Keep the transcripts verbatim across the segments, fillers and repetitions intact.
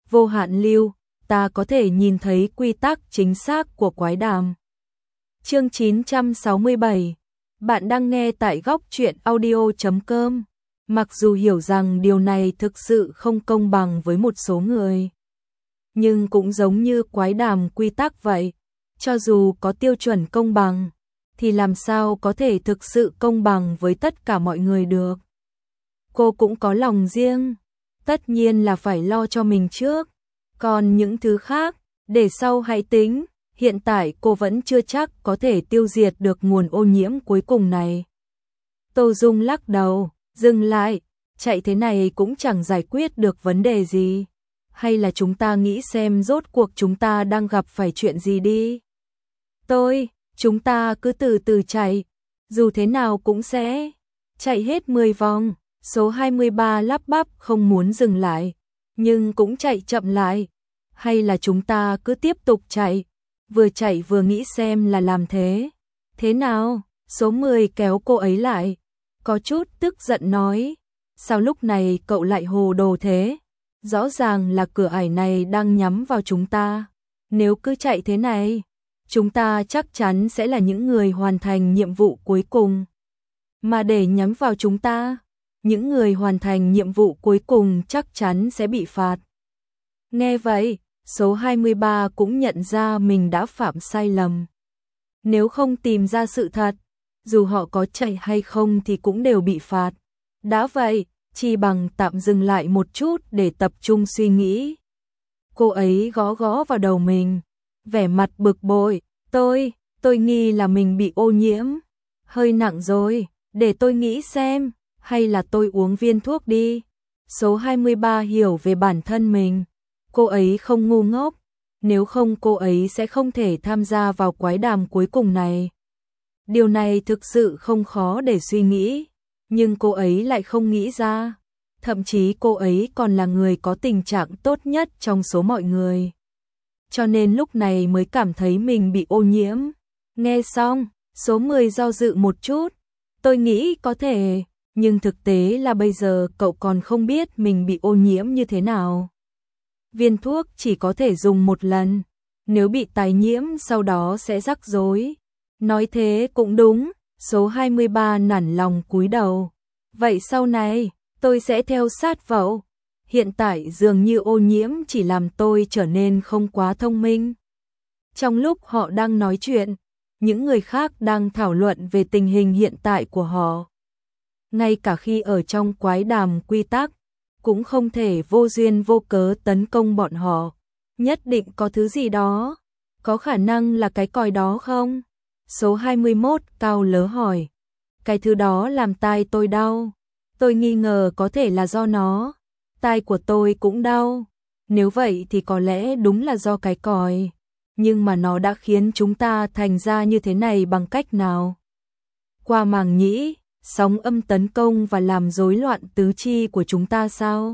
vô hạn lưu, ta có thể nhìn thấy quy tắc chính xác của quái đàm. Chương chín trăm sáu mươi bảy. Bạn đang nghe tại góc truyện audio chấm com. Mặc dù hiểu rằng điều này thực sự không công bằng với một số người, nhưng cũng giống như quái đàm quy tắc vậy, cho dù có tiêu chuẩn công bằng, thì làm sao có thể thực sự công bằng với tất cả mọi người được. Cô cũng có lòng riêng, tất nhiên là phải lo cho mình trước, còn những thứ khác, để sau hãy tính, hiện tại cô vẫn chưa chắc có thể tiêu diệt được nguồn ô nhiễm cuối cùng này. Tô Dung lắc đầu, dừng lại, chạy thế này cũng chẳng giải quyết được vấn đề gì. Hay là chúng ta nghĩ xem rốt cuộc chúng ta đang gặp phải chuyện gì đi. Tôi, chúng ta cứ từ từ chạy, dù thế nào cũng sẽ chạy hết mười vòng. Số hai mươi ba lắp bắp không muốn dừng lại, nhưng cũng chạy chậm lại. Hay là chúng ta cứ tiếp tục chạy, vừa chạy vừa nghĩ xem là làm thế. Thế nào? Số mười kéo cô ấy lại, có chút tức giận nói. Sao lúc này cậu lại hồ đồ thế? Rõ ràng là cửa ải này đang nhắm vào chúng ta. Nếu cứ chạy thế này, chúng ta chắc chắn sẽ là những người hoàn thành nhiệm vụ cuối cùng. Mà để nhắm vào chúng ta, những người hoàn thành nhiệm vụ cuối cùng chắc chắn sẽ bị phạt. Nghe vậy, số hai mươi ba cũng nhận ra mình đã phạm sai lầm. Nếu không tìm ra sự thật, dù họ có chạy hay không thì cũng đều bị phạt. Đã vậy, chi bằng tạm dừng lại một chút để tập trung suy nghĩ. Cô ấy gõ gõ vào đầu mình, vẻ mặt bực bội. Tôi, tôi nghi là mình bị ô nhiễm. Hơi nặng rồi, để tôi nghĩ xem, hay là tôi uống viên thuốc đi. Số hai mươi ba hiểu về bản thân mình. Cô ấy không ngu ngốc, nếu không cô ấy sẽ không thể tham gia vào quái đàm cuối cùng này. Điều này thực sự không khó để suy nghĩ, nhưng cô ấy lại không nghĩ ra. Thậm chí cô ấy còn là người có tình trạng tốt nhất trong số mọi người. Cho nên lúc này mới cảm thấy mình bị ô nhiễm. Nghe xong, số mười do dự một chút. Tôi nghĩ có thể, nhưng thực tế là bây giờ cậu còn không biết mình bị ô nhiễm như thế nào. Viên thuốc chỉ có thể dùng một lần, nếu bị tái nhiễm sau đó sẽ rắc rối. Nói thế cũng đúng, số hai mươi ba nản lòng cúi đầu. Vậy sau này, tôi sẽ theo sát cậu. Hiện tại dường như ô nhiễm chỉ làm tôi trở nên không quá thông minh. Trong lúc họ đang nói chuyện, những người khác đang thảo luận về tình hình hiện tại của họ. Ngay cả khi ở trong quái đàm quy tắc, cũng không thể vô duyên vô cớ tấn công bọn họ. Nhất định có thứ gì đó. Có khả năng là cái còi đó không? Số hai mươi mốt cao lớ hỏi. Cái thứ đó làm tai tôi đau. Tôi nghi ngờ có thể là do nó. Tai của tôi cũng đau. Nếu vậy thì có lẽ đúng là do cái còi. Nhưng mà nó đã khiến chúng ta thành ra như thế này bằng cách nào? Qua màng nhĩ, sóng âm tấn công và làm rối loạn tứ chi của chúng ta sao?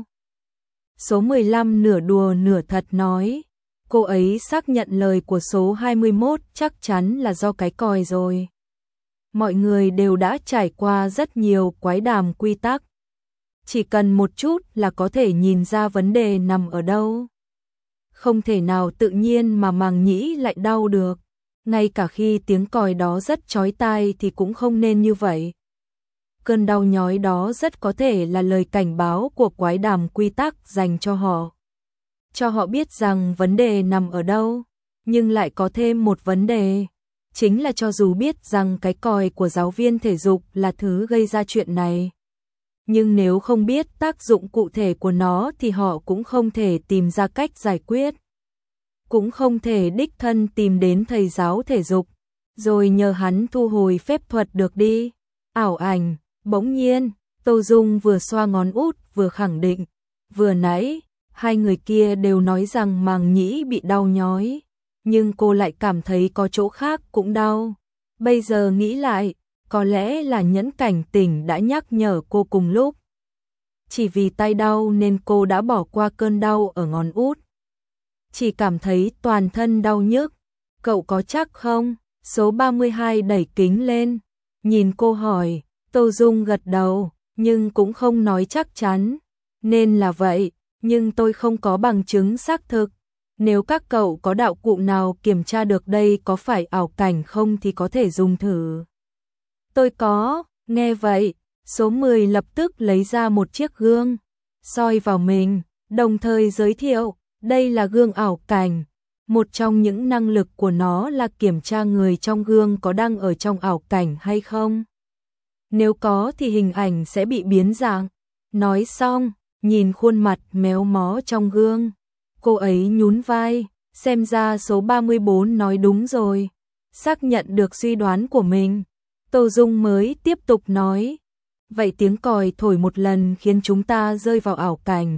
Số mười lăm nửa đùa nửa thật nói. Cô ấy xác nhận lời của số hai mươi mốt chắc chắn là do cái còi rồi. Mọi người đều đã trải qua rất nhiều quái đàm quy tắc. Chỉ cần một chút là có thể nhìn ra vấn đề nằm ở đâu. Không thể nào tự nhiên mà màng nhĩ lại đau được. Ngay cả khi tiếng còi đó rất chói tai thì cũng không nên như vậy. Cơn đau nhói đó rất có thể là lời cảnh báo của quái đàm quy tắc dành cho họ. Cho họ biết rằng vấn đề nằm ở đâu. Nhưng lại có thêm một vấn đề. Chính là cho dù biết rằng cái còi của giáo viên thể dục là thứ gây ra chuyện này, nhưng nếu không biết tác dụng cụ thể của nó thì họ cũng không thể tìm ra cách giải quyết. Cũng không thể đích thân tìm đến thầy giáo thể dục, rồi nhờ hắn thu hồi phép thuật được đi. Ảo ảnh, bỗng nhiên, Tô Dung vừa xoa ngón út vừa khẳng định. Vừa nãy, hai người kia đều nói rằng màng nhĩ bị đau nhói, nhưng cô lại cảm thấy có chỗ khác cũng đau. Bây giờ nghĩ lại, có lẽ là nhẫn cảnh tỉnh đã nhắc nhở cô cùng lúc. Chỉ vì tay đau nên cô đã bỏ qua cơn đau ở ngón út. Chỉ cảm thấy toàn thân đau nhức. Cậu có chắc không? Số ba mươi hai đẩy kính lên, nhìn cô hỏi. Tô Dung gật đầu, nhưng cũng không nói chắc chắn. Nên là vậy, nhưng tôi không có bằng chứng xác thực. Nếu các cậu có đạo cụ nào kiểm tra được đây có phải ảo cảnh không thì có thể dùng thử. Tôi có, nghe vậy, số mười lập tức lấy ra một chiếc gương, soi vào mình, đồng thời giới thiệu, đây là gương ảo cảnh. Một trong những năng lực của nó là kiểm tra người trong gương có đang ở trong ảo cảnh hay không. Nếu có thì hình ảnh sẽ bị biến dạng. Nói xong, nhìn khuôn mặt méo mó trong gương, cô ấy nhún vai, xem ra số ba mươi bốn nói đúng rồi. Xác nhận được suy đoán của mình, Tô Dung mới tiếp tục nói, vậy tiếng còi thổi một lần khiến chúng ta rơi vào ảo cảnh.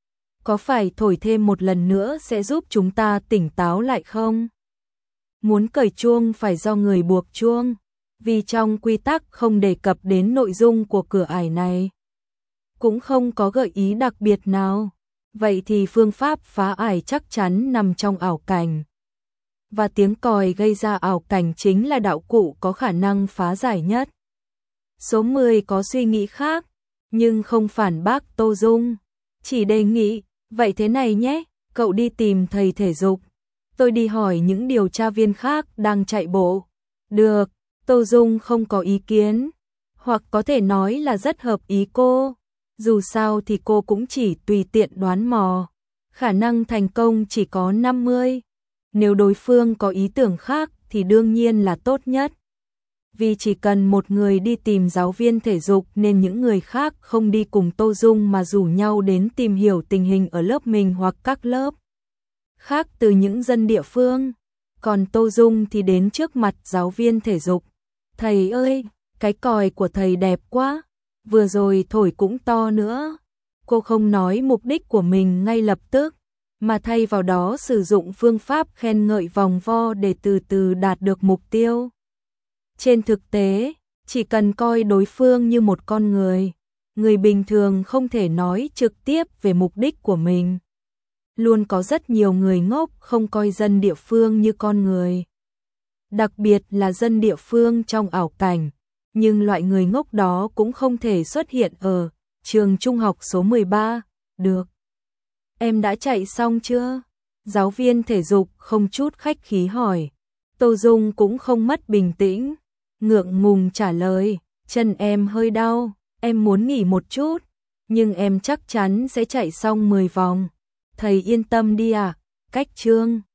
Có phải thổi thêm một lần nữa sẽ giúp chúng ta tỉnh táo lại không? Muốn cởi chuông phải do người buộc chuông, vì trong quy tắc không đề cập đến nội dung của cửa ải này. Cũng không có gợi ý đặc biệt nào. Vậy thì phương pháp phá ải chắc chắn nằm trong ảo cảnh. Và tiếng còi gây ra ảo cảnh chính là đạo cụ có khả năng phá giải nhất. Số mười có suy nghĩ khác, nhưng không phản bác Tô Dung. Chỉ đề nghị, vậy thế này nhé, cậu đi tìm thầy thể dục. Tôi đi hỏi những điều tra viên khác đang chạy bộ. Được, Tô Dung không có ý kiến. Hoặc có thể nói là rất hợp ý cô. Dù sao thì cô cũng chỉ tùy tiện đoán mò. Khả năng thành công chỉ có năm mươi. Nếu đối phương có ý tưởng khác thì đương nhiên là tốt nhất. Vì chỉ cần một người đi tìm giáo viên thể dục nên những người khác không đi cùng Tô Dung mà rủ nhau đến tìm hiểu tình hình ở lớp mình hoặc các lớp khác từ những dân địa phương. Còn Tô Dung thì đến trước mặt giáo viên thể dục. Thầy ơi, cái còi của thầy đẹp quá, vừa rồi thổi cũng to nữa. Cô không nói mục đích của mình ngay lập tức, mà thay vào đó sử dụng phương pháp khen ngợi vòng vo để từ từ đạt được mục tiêu. Trên thực tế, chỉ cần coi đối phương như một con người, người bình thường không thể nói trực tiếp về mục đích của mình. Luôn có rất nhiều người ngốc không coi dân địa phương như con người. Đặc biệt là dân địa phương trong ảo cảnh, nhưng loại người ngốc đó cũng không thể xuất hiện ở trường trung học số mười ba, được. Em đã chạy xong chưa? Giáo viên thể dục không chút khách khí hỏi. Tô Dung cũng không mất bình tĩnh, ngượng ngùng trả lời, chân em hơi đau, em muốn nghỉ một chút, nhưng em chắc chắn sẽ chạy xong mười vòng. Thầy yên tâm đi ạ, à, cách chương